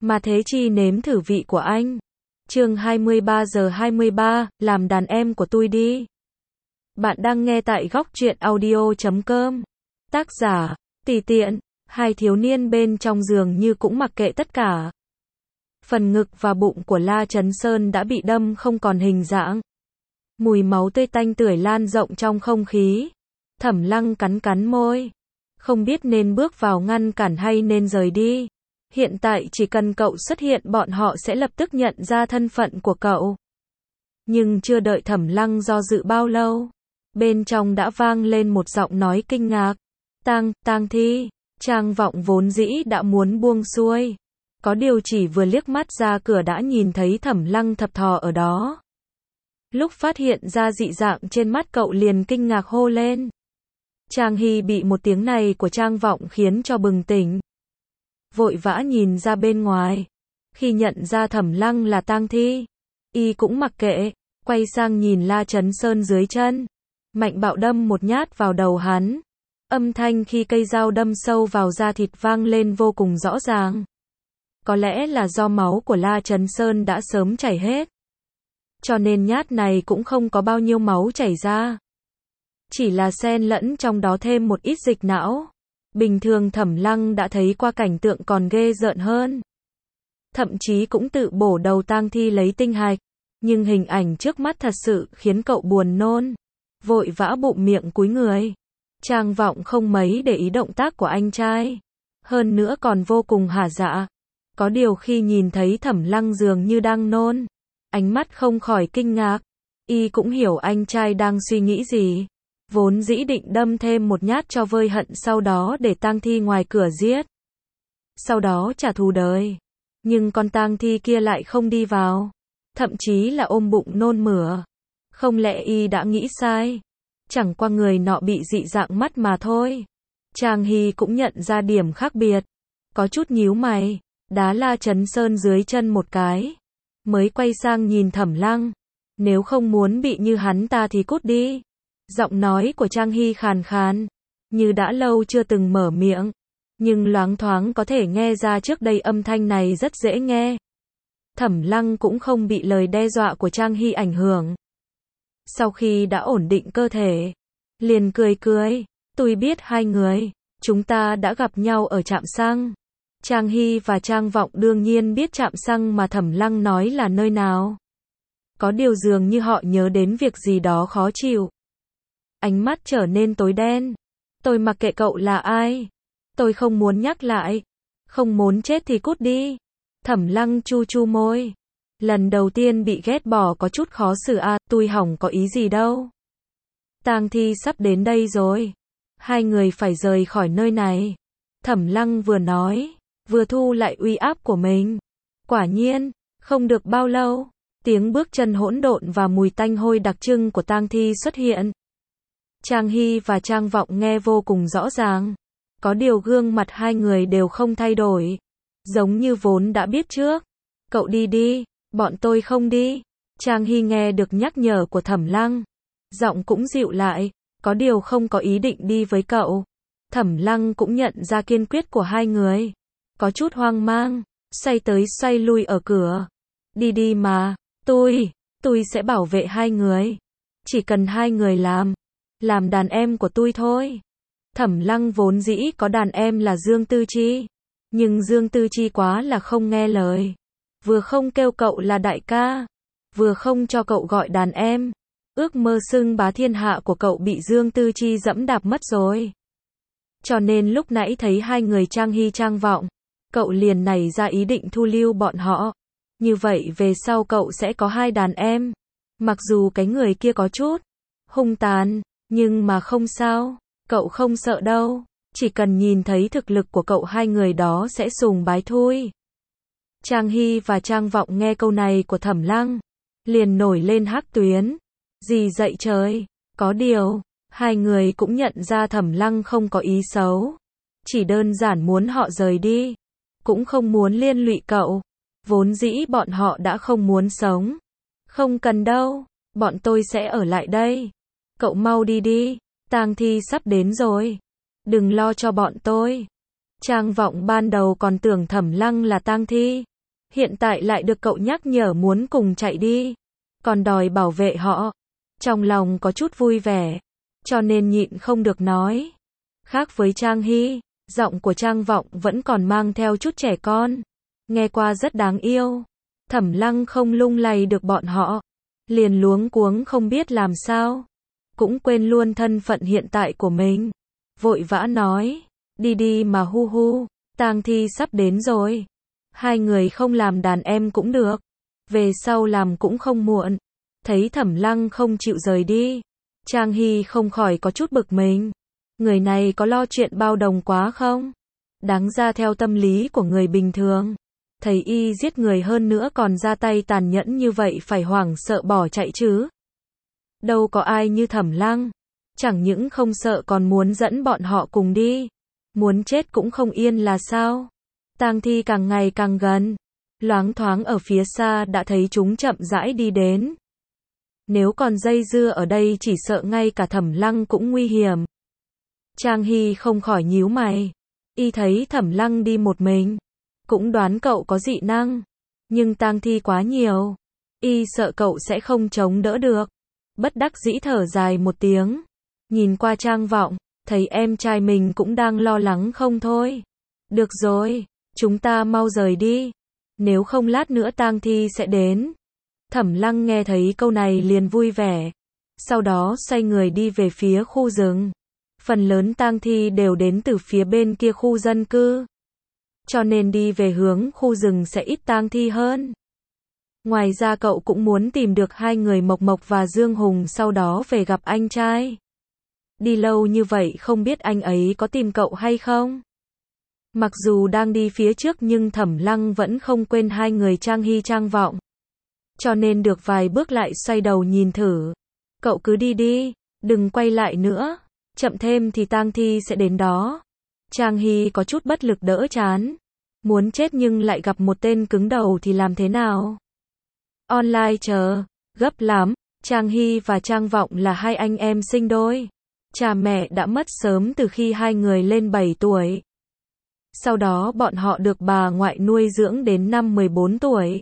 mà thế chi nếm thử vị của anh. Chương 23:23, làm đàn em của tôi đi. Bạn đang nghe tại góc truyện audio.com. Tác giả, Tùy Tiện. Hai thiếu niên bên trong giường như cũng mặc kệ tất cả. Phần ngực và bụng của La Chấn Sơn đã bị đâm không còn hình dạng. Mùi máu tươi tanh tưởi lan rộng trong không khí. Thẩm Lăng cắn cắn môi. Không biết nên bước vào ngăn cản hay nên rời đi. Hiện tại chỉ cần cậu xuất hiện bọn họ sẽ lập tức nhận ra thân phận của cậu. Nhưng chưa đợi Thẩm Lăng do dự bao lâu, bên trong đã vang lên một giọng nói kinh ngạc. Tang Thi. Trang Vọng vốn dĩ đã muốn buông xuôi. Có điều chỉ vừa liếc mắt ra cửa đã nhìn thấy Thẩm Lăng thập thò ở đó. Lúc phát hiện ra dị dạng trên mắt cậu liền kinh ngạc hô lên. Trang Hy bị một tiếng này của Trang Vọng khiến cho bừng tỉnh. Vội vã nhìn ra bên ngoài. Khi nhận ra Thẩm Lăng là Tang Thi, y cũng mặc kệ, quay sang nhìn La Chấn Sơn dưới chân. Mạnh bạo đâm một nhát vào đầu hắn. Âm thanh khi cây dao đâm sâu vào da thịt vang lên vô cùng rõ ràng. Có lẽ là do máu của La Chấn Sơn đã sớm chảy hết. Cho nên nhát này cũng không có bao nhiêu máu chảy ra. Chỉ là xen lẫn trong đó thêm một ít dịch não. Bình thường Thẩm Lăng đã thấy qua cảnh tượng còn ghê rợn hơn. Thậm chí cũng tự bổ đầu Tang Thi lấy tinh hạch. Nhưng hình ảnh trước mắt thật sự khiến cậu buồn nôn. Vội vã bụng miệng cúi người. Trang Vọng không mấy để ý động tác của anh trai. Hơn nữa còn vô cùng hả dạ. Có điều khi nhìn thấy Thẩm Lăng dường như đang nôn, ánh mắt không khỏi kinh ngạc. Y cũng hiểu anh trai đang suy nghĩ gì. Vốn dĩ định đâm thêm một nhát cho vơi hận, sau đó để Tang Thi ngoài cửa giết. Sau đó trả thù đời. Nhưng con Tang Thi kia lại không đi vào. Thậm chí là ôm bụng nôn mửa. Không lẽ y đã nghĩ sai? Chẳng qua người nọ bị dị dạng mắt mà thôi. Trang Hy cũng nhận ra điểm khác biệt. Có chút nhíu mày. Đá La Chấn Sơn dưới chân một cái. Mới quay sang nhìn Thẩm Lăng. Nếu không muốn bị như hắn ta thì cút đi. Giọng nói của Trang Hy khàn khàn. Như đã lâu chưa từng mở miệng. Nhưng loáng thoáng có thể nghe ra trước đây âm thanh này rất dễ nghe. Thẩm Lăng cũng không bị lời đe dọa của Trang Hy ảnh hưởng. Sau khi đã ổn định cơ thể, liền cười cười. Tôi biết hai người, chúng ta đã gặp nhau ở trạm xăng. Trang Hy và Trang Vọng đương nhiên biết trạm xăng mà Thẩm Lăng nói là nơi nào. Có điều dường như họ nhớ đến việc gì đó khó chịu. Ánh mắt trở nên tối đen. Tôi mặc kệ cậu là ai. Tôi không muốn nhắc lại. Không muốn chết thì cút đi. Thẩm Lăng chu chu môi. Lần đầu tiên bị ghét bỏ có chút khó xử à, tôi hỏng có ý gì đâu. Tang Thi sắp đến đây rồi. Hai người phải rời khỏi nơi này. Thẩm Lăng vừa nói, vừa thu lại uy áp của mình. Quả nhiên, không được bao lâu, tiếng bước chân hỗn độn và mùi tanh hôi đặc trưng của Tang Thi xuất hiện. Trang Hy và Trang Vọng nghe vô cùng rõ ràng. Có điều gương mặt hai người đều không thay đổi. Giống như vốn đã biết trước. Cậu đi đi, bọn tôi không đi. Trang Hy nghe được nhắc nhở của Thẩm Lăng. Giọng cũng dịu lại. Có điều không có ý định đi với cậu. Thẩm Lăng cũng nhận ra kiên quyết của hai người. Có chút hoang mang. Xoay tới xoay lui ở cửa. Đi đi mà. Tôi sẽ bảo vệ hai người. Chỉ cần hai người làm đàn em của tôi thôi. Thẩm Lăng vốn dĩ có đàn em là Dương Tư Chi. Nhưng Dương Tư Chi quá là không nghe lời. Vừa không kêu cậu là đại ca, vừa không cho cậu gọi đàn em. Ước mơ xưng bá thiên hạ của cậu bị Dương Tư Chi dẫm đạp mất rồi. Cho nên lúc nãy thấy hai người Trang Hy Trang Vọng, cậu liền nảy ra ý định thu lưu bọn họ. Như vậy về sau cậu sẽ có hai đàn em. Mặc dù cái người kia có chút hung tàn, nhưng mà không sao, cậu không sợ đâu. Chỉ cần nhìn thấy thực lực của cậu hai người đó sẽ sùng bái thôi. Trang Hy và Trang Vọng nghe câu này của Thẩm Lăng, liền nổi lên hắc tuyến. Gì dậy trời? Có điều, hai người cũng nhận ra Thẩm Lăng không có ý xấu. Chỉ đơn giản muốn họ rời đi. Cũng không muốn liên lụy cậu. Vốn dĩ bọn họ đã không muốn sống. Không cần đâu, bọn tôi sẽ ở lại đây. Cậu mau đi đi, Tang Thi sắp đến rồi. Đừng lo cho bọn tôi. Trang Vọng ban đầu còn tưởng Thẩm Lăng là Tang Thi. Hiện tại lại được cậu nhắc nhở muốn cùng chạy đi, còn đòi bảo vệ họ. Trong lòng có chút vui vẻ, cho nên nhịn không được nói. Khác với Trang Hy, giọng của Trang Vọng vẫn còn mang theo chút trẻ con, nghe qua rất đáng yêu. Thẩm Lăng không lung lay được bọn họ, liền luống cuống không biết làm sao, cũng quên luôn thân phận hiện tại của mình. Vội vã nói, đi đi mà hu hu, tang thi sắp đến rồi. Hai người không làm đàn em cũng được, về sau làm cũng không muộn. Thấy Thẩm Lăng không chịu rời đi, Trang Hy không khỏi có chút bực mình. Người này có lo chuyện bao đồng quá không? Đáng ra theo tâm lý của người bình thường, thấy y giết người hơn nữa còn ra tay tàn nhẫn như vậy phải hoảng sợ bỏ chạy chứ. Đâu có ai như Thẩm Lăng, chẳng những không sợ còn muốn dẫn bọn họ cùng đi. Muốn chết cũng không yên là sao? Tang thi càng ngày càng gần, loáng thoáng ở phía xa đã thấy chúng chậm rãi đi đến. Nếu còn dây dưa ở đây chỉ sợ ngay cả Thẩm Lăng cũng nguy hiểm. Trang Hy không khỏi nhíu mày, y thấy Thẩm Lăng đi một mình, cũng đoán cậu có dị năng, nhưng tang thi quá nhiều, y sợ cậu sẽ không chống đỡ được. Bất đắc dĩ thở dài một tiếng, nhìn qua Trang Vọng, thấy em trai mình cũng đang lo lắng không thôi. Được rồi, chúng ta mau rời đi, nếu không lát nữa tang thi sẽ đến. Thẩm Lăng nghe thấy câu này liền vui vẻ, sau đó xoay người đi về phía khu rừng. Phần lớn tang thi đều đến từ phía bên kia khu dân cư, cho nên đi về hướng khu rừng sẽ ít tang thi hơn. Ngoài ra cậu cũng muốn tìm được hai người Mộc Mộc và Dương Hùng sau đó về gặp anh trai. Đi lâu như vậy không biết anh ấy có tìm cậu hay không? Mặc dù đang đi phía trước nhưng Thẩm Lăng vẫn không quên hai người Trang Hy Trang Vọng. Cho nên được vài bước lại xoay đầu nhìn thử. Cậu cứ đi đi, đừng quay lại nữa, chậm thêm thì tang thi sẽ đến đó. Trang Hy có chút bất lực đỡ chán. Muốn chết nhưng lại gặp một tên cứng đầu thì làm thế nào? Online chờ, gấp lắm. Trang Hy và Trang Vọng là hai anh em sinh đôi. Cha mẹ đã mất sớm từ khi hai người lên 7 tuổi. Sau đó bọn họ được bà ngoại nuôi dưỡng đến năm 14 tuổi.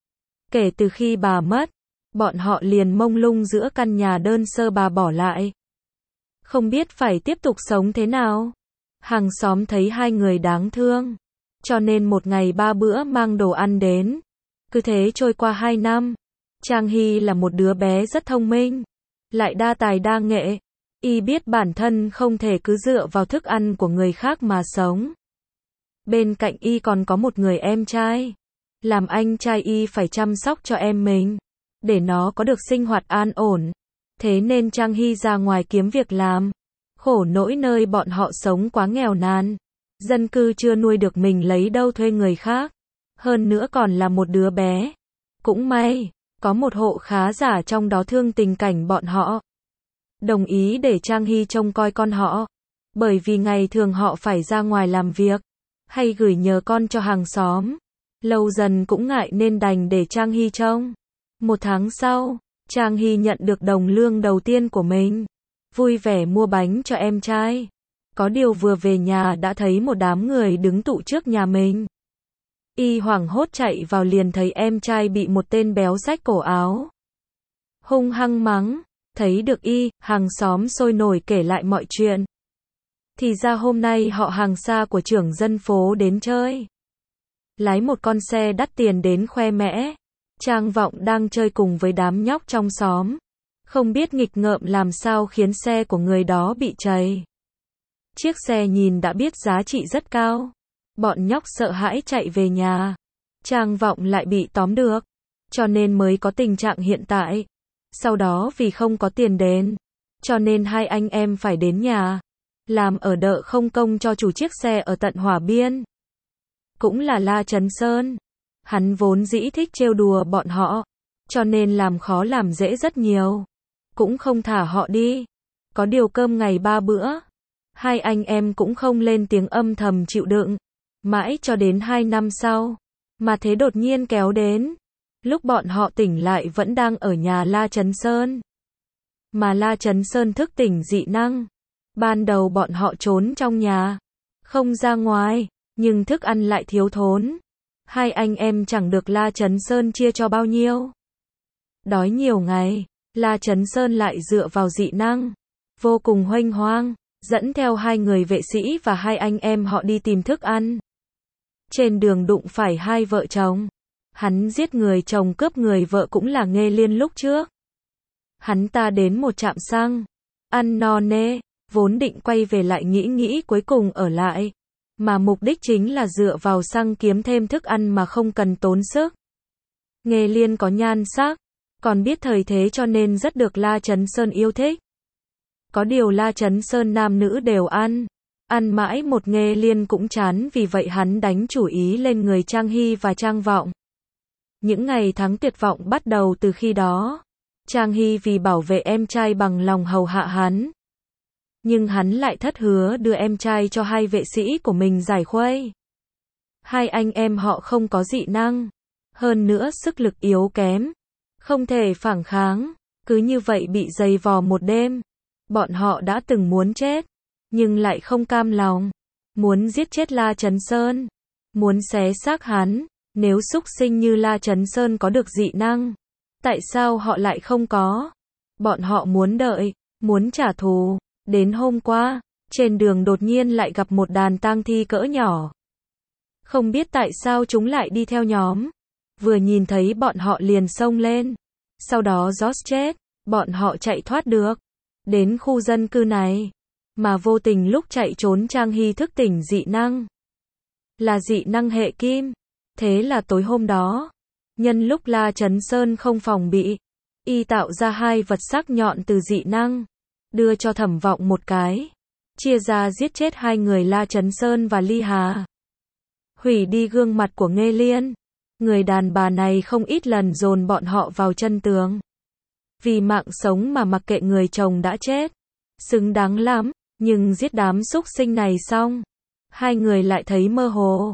Kể từ khi bà mất, bọn họ liền mông lung giữa căn nhà đơn sơ bà bỏ lại. Không biết phải tiếp tục sống thế nào. Hàng xóm thấy hai người đáng thương, cho nên một ngày 3 bữa mang đồ ăn đến. Cứ thế trôi qua 2 năm. Trang Hy là một đứa bé rất thông minh, lại đa tài đa nghệ. Y biết bản thân không thể cứ dựa vào thức ăn của người khác mà sống. Bên cạnh y còn có một người em trai. Làm anh trai y phải chăm sóc cho em mình, để nó có được sinh hoạt an ổn. Thế nên Trang Hy ra ngoài kiếm việc làm. Khổ nỗi nơi bọn họ sống quá nghèo nàn. Dân cư chưa nuôi được mình lấy đâu thuê người khác. Hơn nữa còn là một đứa bé. Cũng may, có một hộ khá giả trong đó thương tình cảnh bọn họ. Đồng ý để Trang Hy trông coi con họ. Bởi vì ngày thường họ phải ra ngoài làm việc, hay gửi nhờ con cho hàng xóm. Lâu dần cũng ngại nên đành để Trang Hy trông. 1 tháng sau, Trang Hy nhận được đồng lương đầu tiên của mình. Vui vẻ mua bánh cho em trai. Có điều vừa về nhà đã thấy một đám người đứng tụ trước nhà mình. Y hoảng hốt chạy vào liền thấy em trai bị một tên béo xách cổ áo. Hung hăng mắng. Thấy được y, hàng xóm sôi nổi kể lại mọi chuyện. Thì ra hôm nay họ hàng xa của trưởng dân phố đến chơi. Lái một con xe đắt tiền đến khoe mẽ. Trang Vọng đang chơi cùng với đám nhóc trong xóm. Không biết nghịch ngợm làm sao khiến xe của người đó bị trầy. Chiếc xe nhìn đã biết giá trị rất cao. Bọn nhóc sợ hãi chạy về nhà. Trang Vọng lại bị tóm được, cho nên mới có tình trạng hiện tại. Sau đó vì không có tiền đền, cho nên hai anh em phải đến nhà, làm ở đợ không công cho chủ chiếc xe ở tận Hỏa Biên. Cũng là La Trấn Sơn. Hắn vốn dĩ thích trêu đùa bọn họ, cho nên làm khó làm dễ rất nhiều. Cũng không thả họ đi. Có điều cơm ngày 3 bữa. Hai anh em cũng không lên tiếng âm thầm chịu đựng. Mãi cho đến 2 năm sau, mà thế đột nhiên kéo đến. Lúc bọn họ tỉnh lại vẫn đang ở nhà La Trấn Sơn. Mà La Trấn Sơn thức tỉnh dị năng. Ban đầu bọn họ trốn trong nhà, không ra ngoài, nhưng thức ăn lại thiếu thốn. Hai anh em chẳng được La Chấn Sơn chia cho bao nhiêu. Đói nhiều ngày, La Chấn Sơn lại dựa vào dị năng, vô cùng huênh hoang, dẫn theo hai người vệ sĩ và hai anh em họ đi tìm thức ăn. Trên đường đụng phải hai vợ chồng. Hắn giết người chồng cướp người vợ cũng là Nghê Liên lúc trước. Hắn ta đến một trạm xăng, ăn no nê, vốn định quay về lại nghĩ cuối cùng ở lại. Mà mục đích chính là dựa vào xăng kiếm thêm thức ăn mà không cần tốn sức. Nghê Liên có nhan sắc, còn biết thời thế cho nên rất được La Chấn Sơn yêu thích. Có điều La Chấn Sơn nam nữ đều ăn mãi một Nghê Liên cũng chán, vì vậy hắn đánh chủ ý lên người Trang Hy và Trang Vọng. Những ngày tháng tuyệt vọng bắt đầu từ khi đó. Trang Hy vì bảo vệ em trai bằng lòng hầu hạ hắn. Nhưng hắn lại thất hứa đưa em trai cho hai vệ sĩ của mình giải khuây. Hai anh em họ không có dị năng, hơn nữa sức lực yếu kém, không thể phản kháng, cứ như vậy bị giày vò một đêm. Bọn họ đã từng muốn chết, nhưng lại không cam lòng, muốn giết chết La Chấn Sơn, muốn xé xác hắn. Nếu súc sinh như La Chấn Sơn có được dị năng, tại sao họ lại không có? Bọn họ muốn đợi, muốn trả thù. Đến hôm qua, trên đường đột nhiên lại gặp một đàn tang thi cỡ nhỏ. Không biết tại sao chúng lại đi theo nhóm. Vừa nhìn thấy bọn họ liền xông lên. Sau đó Josh chết, bọn họ chạy thoát được. Đến khu dân cư này, mà vô tình lúc chạy trốn Trang Hy thức tỉnh dị năng. Là dị năng hệ kim. Thế là tối hôm đó, nhân lúc La Chấn Sơn không phòng bị, y tạo ra hai vật sắc nhọn từ dị năng, đưa cho Thẩm Vọng một cái, chia ra giết chết hai người La Chấn Sơn và Ly Hà. Hủy đi gương mặt của Nghê Liên. Người đàn bà này không ít lần dồn bọn họ vào chân tường. Vì mạng sống mà mặc kệ người chồng đã chết. Xứng đáng lắm, nhưng giết đám súc sinh này xong, hai người lại thấy mơ hồ.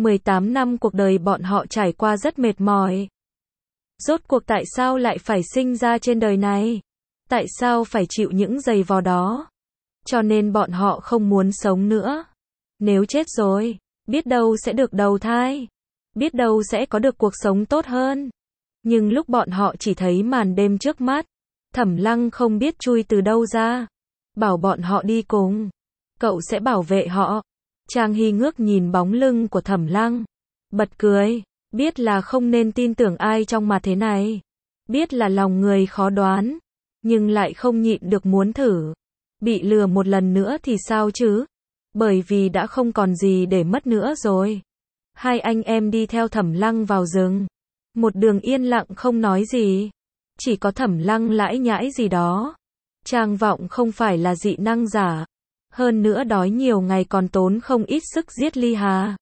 18 năm cuộc đời bọn họ trải qua rất mệt mỏi. Rốt cuộc tại sao lại phải sinh ra trên đời này? Tại sao phải chịu những giày vò đó? Cho nên bọn họ không muốn sống nữa. Nếu chết rồi, biết đâu sẽ được đầu thai. Biết đâu sẽ có được cuộc sống tốt hơn. Nhưng lúc bọn họ chỉ thấy màn đêm trước mắt, Thẩm Lăng không biết chui từ đâu ra. Bảo bọn họ đi cùng. Cậu sẽ bảo vệ họ. Trang Hy ngước nhìn bóng lưng của Thẩm Lăng, bật cười, biết là không nên tin tưởng ai trong mà thế này, biết là lòng người khó đoán, nhưng lại không nhịn được muốn thử. Bị lừa một lần nữa thì sao chứ? Bởi vì đã không còn gì để mất nữa rồi. Hai anh em đi theo Thẩm Lăng vào rừng, một đường yên lặng không nói gì, chỉ có Thẩm Lăng lãi nhãi gì đó. Trang Vọng không phải là dị năng giả. Hơn nữa đói nhiều ngày còn tốn không ít sức giết Ly Hà.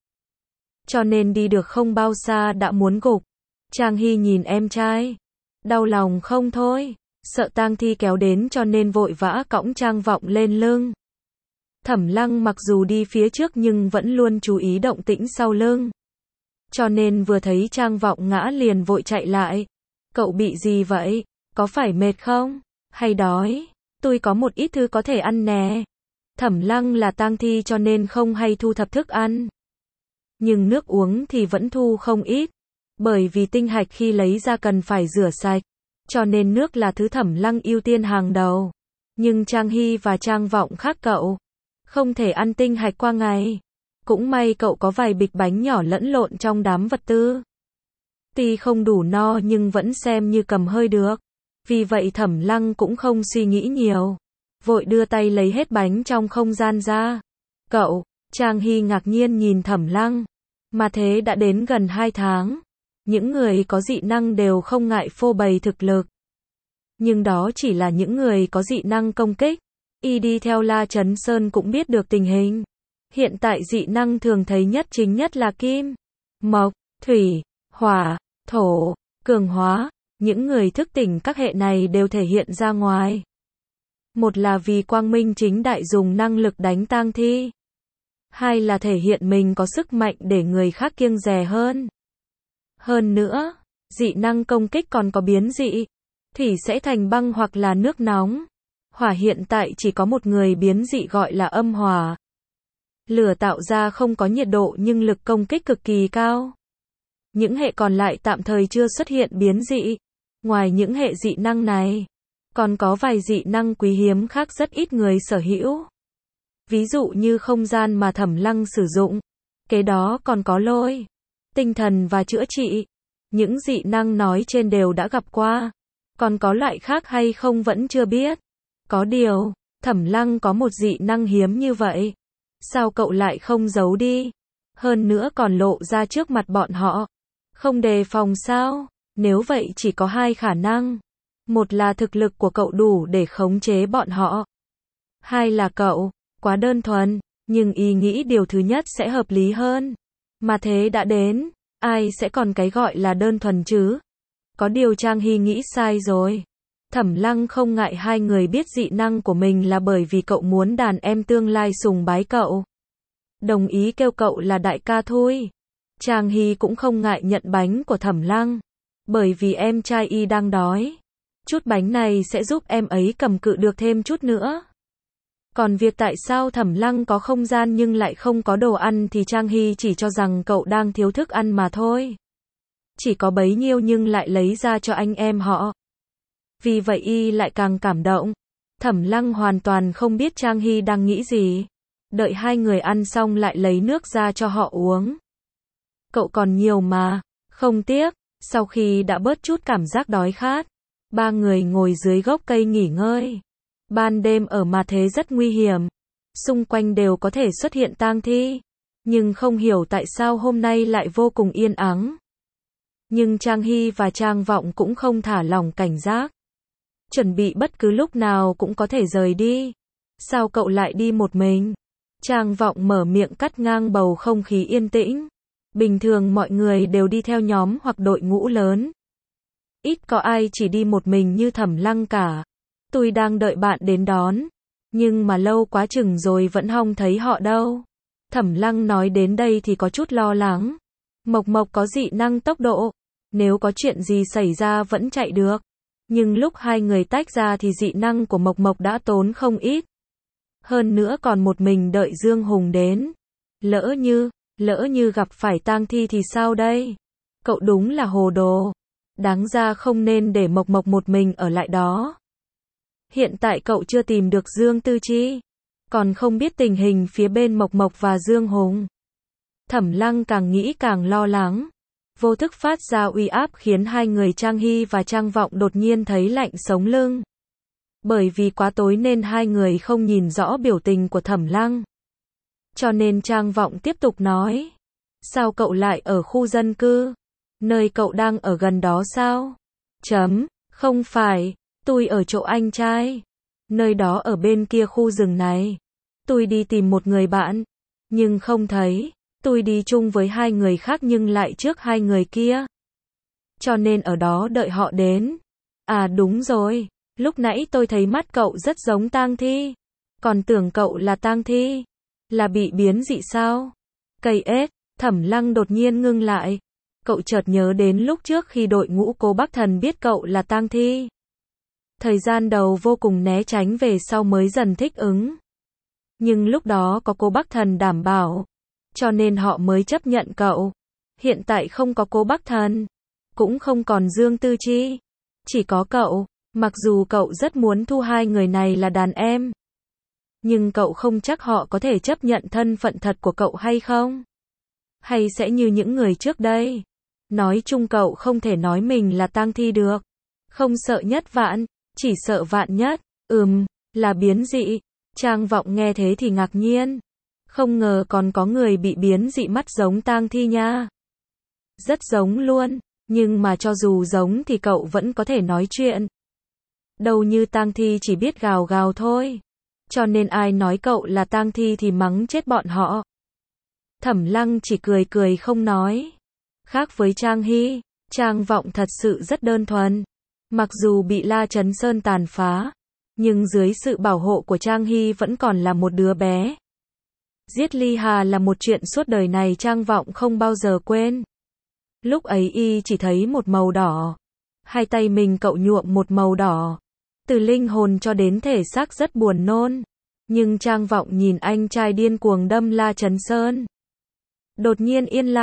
Cho nên đi được không bao xa đã muốn gục. Trang Hy nhìn em trai, đau lòng không thôi, sợ tang thi kéo đến cho nên vội vã cõng Trang Vọng lên lưng. Thẩm Lăng mặc dù đi phía trước nhưng vẫn luôn chú ý động tĩnh sau lưng. Cho nên vừa thấy Trang Vọng ngã liền vội chạy lại. Cậu bị gì vậy? Có phải mệt không? Hay đói? Tôi có một ít thứ có thể ăn nè. Thẩm Lăng là tang thi cho nên không hay thu thập thức ăn. Nhưng nước uống thì vẫn thu không ít. Bởi vì tinh hạch khi lấy ra cần phải rửa sạch. Cho nên nước là thứ Thẩm Lăng ưu tiên hàng đầu. Nhưng Trang Hy và Trang Vọng khác cậu. Không thể ăn tinh hạch qua ngày. Cũng may cậu có vài bịch bánh nhỏ lẫn lộn trong đám vật tư. Tuy không đủ no nhưng vẫn xem như cầm hơi được. Vì vậy Thẩm Lăng cũng không suy nghĩ nhiều. Vội đưa tay lấy hết bánh trong không gian ra. Cậu, Trang Hy ngạc nhiên nhìn Thẩm Lăng. Mà thế đã đến gần 2 tháng. Những người có dị năng đều không ngại phô bày thực lực. Nhưng đó chỉ là những người có dị năng công kích. Y đi theo La Chấn Sơn cũng biết được tình hình. Hiện tại dị năng thường thấy nhất chính nhất là kim, mộc, thủy, hỏa, thổ, cường hóa. Những người thức tỉnh các hệ này đều thể hiện ra ngoài. Một là vì quang minh chính đại dùng năng lực đánh tang thi. Hai là thể hiện mình có sức mạnh để người khác kiêng dè hơn. Hơn nữa, dị năng công kích còn có biến dị. Thủy sẽ thành băng hoặc là nước nóng. Hỏa hiện tại chỉ có một người biến dị gọi là âm hỏa. Lửa tạo ra không có nhiệt độ nhưng lực công kích cực kỳ cao. Những hệ còn lại tạm thời chưa xuất hiện biến dị. Ngoài những hệ dị năng này, còn có vài dị năng quý hiếm khác rất ít người sở hữu. Ví dụ như không gian mà Thẩm Lăng sử dụng. Kế đó còn có lôi, tinh thần và chữa trị. Những dị năng nói trên đều đã gặp qua. Còn có loại khác hay không vẫn chưa biết. Có điều, Thẩm Lăng có một dị năng hiếm như vậy. Sao cậu lại không giấu đi? Hơn nữa còn lộ ra trước mặt bọn họ. Không đề phòng sao? Nếu vậy chỉ có hai khả năng. Một là thực lực của cậu đủ để khống chế bọn họ. Hai là cậu quá đơn thuần, nhưng ý nghĩ điều thứ nhất sẽ hợp lý hơn. Mà thế đã đến, ai sẽ còn cái gọi là đơn thuần chứ? Có điều Trang Hy nghĩ sai rồi. Thẩm Lăng không ngại hai người biết dị năng của mình là bởi vì cậu muốn đàn em tương lai sùng bái cậu. Đồng ý kêu cậu là đại ca thôi. Trang Hy cũng không ngại nhận bánh của Thẩm Lăng. Bởi vì em trai y đang đói. Chút bánh này sẽ giúp em ấy cầm cự được thêm chút nữa. Còn việc tại sao Thẩm Lăng có không gian nhưng lại không có đồ ăn thì Trang Hy chỉ cho rằng cậu đang thiếu thức ăn mà thôi. Chỉ có bấy nhiêu nhưng lại lấy ra cho anh em họ. Vì vậy y lại càng cảm động. Thẩm Lăng hoàn toàn không biết Trang Hy đang nghĩ gì. Đợi hai người ăn xong lại lấy nước ra cho họ uống. Cậu còn nhiều mà, không tiếc. Sau khi đã bớt chút cảm giác đói khát, ba người ngồi dưới gốc cây nghỉ ngơi. Ban đêm ở mà thế rất nguy hiểm. Xung quanh đều có thể xuất hiện tang thi. Nhưng không hiểu tại sao hôm nay lại vô cùng yên ắng. Nhưng Trang Hy và Trang Vọng cũng không thả lỏng cảnh giác. Chuẩn bị bất cứ lúc nào cũng có thể rời đi. Sao cậu lại đi một mình? Trang Vọng mở miệng cắt ngang bầu không khí yên tĩnh. Bình thường mọi người đều đi theo nhóm hoặc đội ngũ lớn. Ít có ai chỉ đi một mình như Thẩm Lăng cả. Tôi đang đợi bạn đến đón. Nhưng mà lâu quá chừng rồi vẫn không thấy họ đâu. Thẩm Lăng nói đến đây thì có chút lo lắng. Mộc Mộc có dị năng tốc độ. Nếu có chuyện gì xảy ra vẫn chạy được. Nhưng lúc hai người tách ra thì dị năng của Mộc Mộc đã tốn không ít. Hơn nữa còn một mình đợi Dương Hùng đến. Lỡ như gặp phải tang thi thì sao đây? Cậu đúng là hồ đồ. Đáng ra không nên để Mộc Mộc một mình ở lại đó. Hiện tại cậu chưa tìm được Dương Tư Chi. Còn không biết tình hình phía bên Mộc Mộc và Dương Hùng. Thẩm Lăng càng nghĩ càng lo lắng. Vô thức phát ra uy áp khiến hai người Trang Hy và Trang Vọng đột nhiên thấy lạnh sống lưng. Bởi vì quá tối nên hai người không nhìn rõ biểu tình của Thẩm Lăng. Cho nên Trang Vọng tiếp tục nói. Sao cậu lại ở khu dân cư? Nơi cậu đang ở gần đó sao? Không phải, tôi ở chỗ anh trai. Nơi đó ở bên kia khu rừng này. Tôi đi tìm một người bạn, nhưng không thấy. Tôi đi chung với hai người khác nhưng lại trước hai người kia. Cho nên ở đó đợi họ đến. À đúng rồi, lúc nãy tôi thấy mắt cậu rất giống tang thi. Còn tưởng cậu là tang thi. Là bị biến dị sao? Cây ếch, Thẩm Lăng đột nhiên ngưng lại. Cậu chợt nhớ đến lúc trước khi đội ngũ Cố Bắc Thần biết cậu là tang thi. Thời gian đầu vô cùng né tránh về sau mới dần thích ứng. Nhưng lúc đó có Cố Bắc Thần đảm bảo. Cho nên họ mới chấp nhận cậu. Hiện tại không có Cố Bắc Thần. Cũng không còn Dương Tư Chi. Chỉ có cậu. Mặc dù cậu rất muốn thu hai người này là đàn em. Nhưng cậu không chắc họ có thể chấp nhận thân phận thật của cậu hay không. Hay sẽ như những người trước đây. Nói chung cậu không thể nói mình là tang thi được. Không sợ nhất vạn, chỉ sợ vạn nhất. Là biến dị. Trang Vọng nghe thế thì ngạc nhiên. Không ngờ còn có người bị biến dị mắt giống tang thi nha. Rất giống luôn, nhưng mà cho dù giống thì cậu vẫn có thể nói chuyện. Đâu như tang thi chỉ biết gào gào thôi. Cho nên ai nói cậu là tang thi thì mắng chết bọn họ. Thẩm Lăng chỉ cười cười không nói. Khác với Trang Hy, Trang Vọng thật sự rất đơn thuần. Mặc dù bị La Chấn Sơn tàn phá, nhưng dưới sự bảo hộ của Trang Hy vẫn còn là một đứa bé. Giết Ly Hà là một chuyện suốt đời này Trang Vọng không bao giờ quên. Lúc ấy y chỉ thấy một màu đỏ. Hai tay mình cậu nhuộm một màu đỏ. Từ linh hồn cho đến thể xác rất buồn nôn. Nhưng Trang Vọng nhìn anh trai điên cuồng đâm La Chấn Sơn. Đột nhiên yên lặng,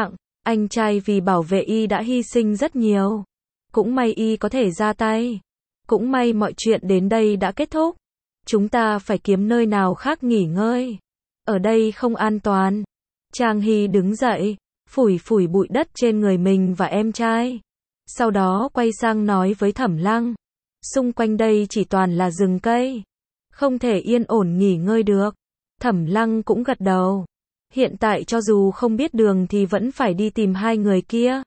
Anh trai vì bảo vệ y đã hy sinh rất nhiều. Cũng may y có thể ra tay. Cũng may mọi chuyện đến đây đã kết thúc. Chúng ta phải kiếm nơi nào khác nghỉ ngơi. Ở đây không an toàn. Trang Hy đứng dậy, phủi phủi bụi đất trên người mình và em trai. Sau đó quay sang nói với Thẩm Lăng. Xung quanh đây chỉ toàn là rừng cây. Không thể yên ổn nghỉ ngơi được. Thẩm Lăng cũng gật đầu. Hiện tại cho dù không biết đường thì vẫn phải đi tìm hai người kia.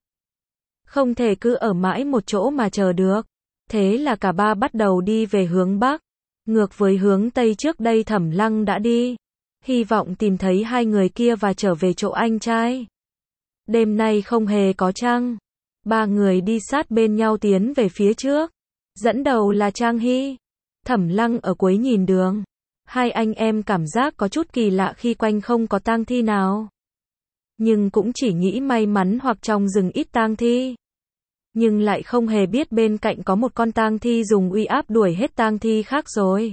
Không thể cứ ở mãi một chỗ mà chờ được. Thế là cả ba bắt đầu đi về hướng Bắc. Ngược với hướng Tây trước đây Thẩm Lăng đã đi. Hy vọng tìm thấy hai người kia và trở về chỗ anh trai. Đêm nay không hề có trăng. Ba người đi sát bên nhau tiến về phía trước. Dẫn đầu là Trang Hy. Thẩm Lăng ở cuối nhìn đường. Hai anh em cảm giác có chút kỳ lạ khi quanh không có tang thi nào. Nhưng cũng chỉ nghĩ may mắn hoặc trong rừng ít tang thi. Nhưng lại không hề biết bên cạnh có một con tang thi dùng uy áp đuổi hết tang thi khác rồi.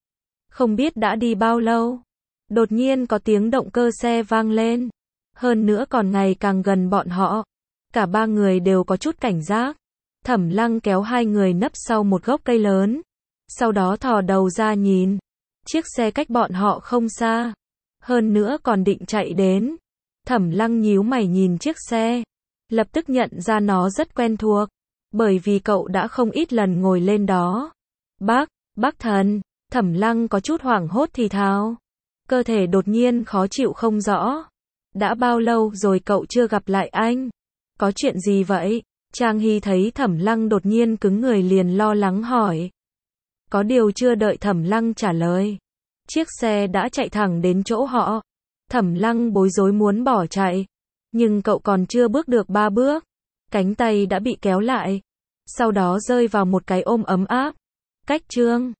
Không biết đã đi bao lâu. Đột nhiên có tiếng động cơ xe vang lên. Hơn nữa còn ngày càng gần bọn họ. Cả ba người đều có chút cảnh giác. Thẩm Lăng kéo hai người nấp sau một gốc cây lớn. Sau đó thò đầu ra nhìn. Chiếc xe cách bọn họ không xa. Hơn nữa còn định chạy đến. Thẩm Lăng nhíu mày nhìn chiếc xe. Lập tức nhận ra nó rất quen thuộc. Bởi vì cậu đã không ít lần ngồi lên đó. Bác thần. Thẩm Lăng có chút hoảng hốt thì thào. Cơ thể đột nhiên khó chịu không rõ. Đã bao lâu rồi cậu chưa gặp lại anh? Có chuyện gì vậy? Trang Hy thấy Thẩm Lăng đột nhiên cứng người liền lo lắng hỏi. Có điều chưa đợi Thẩm Lăng trả lời. Chiếc xe đã chạy thẳng đến chỗ họ. Thẩm Lăng bối rối muốn bỏ chạy. Nhưng cậu còn chưa bước được 3 bước. Cánh tay đã bị kéo lại. Sau đó rơi vào một cái ôm ấm áp. Cách Trương.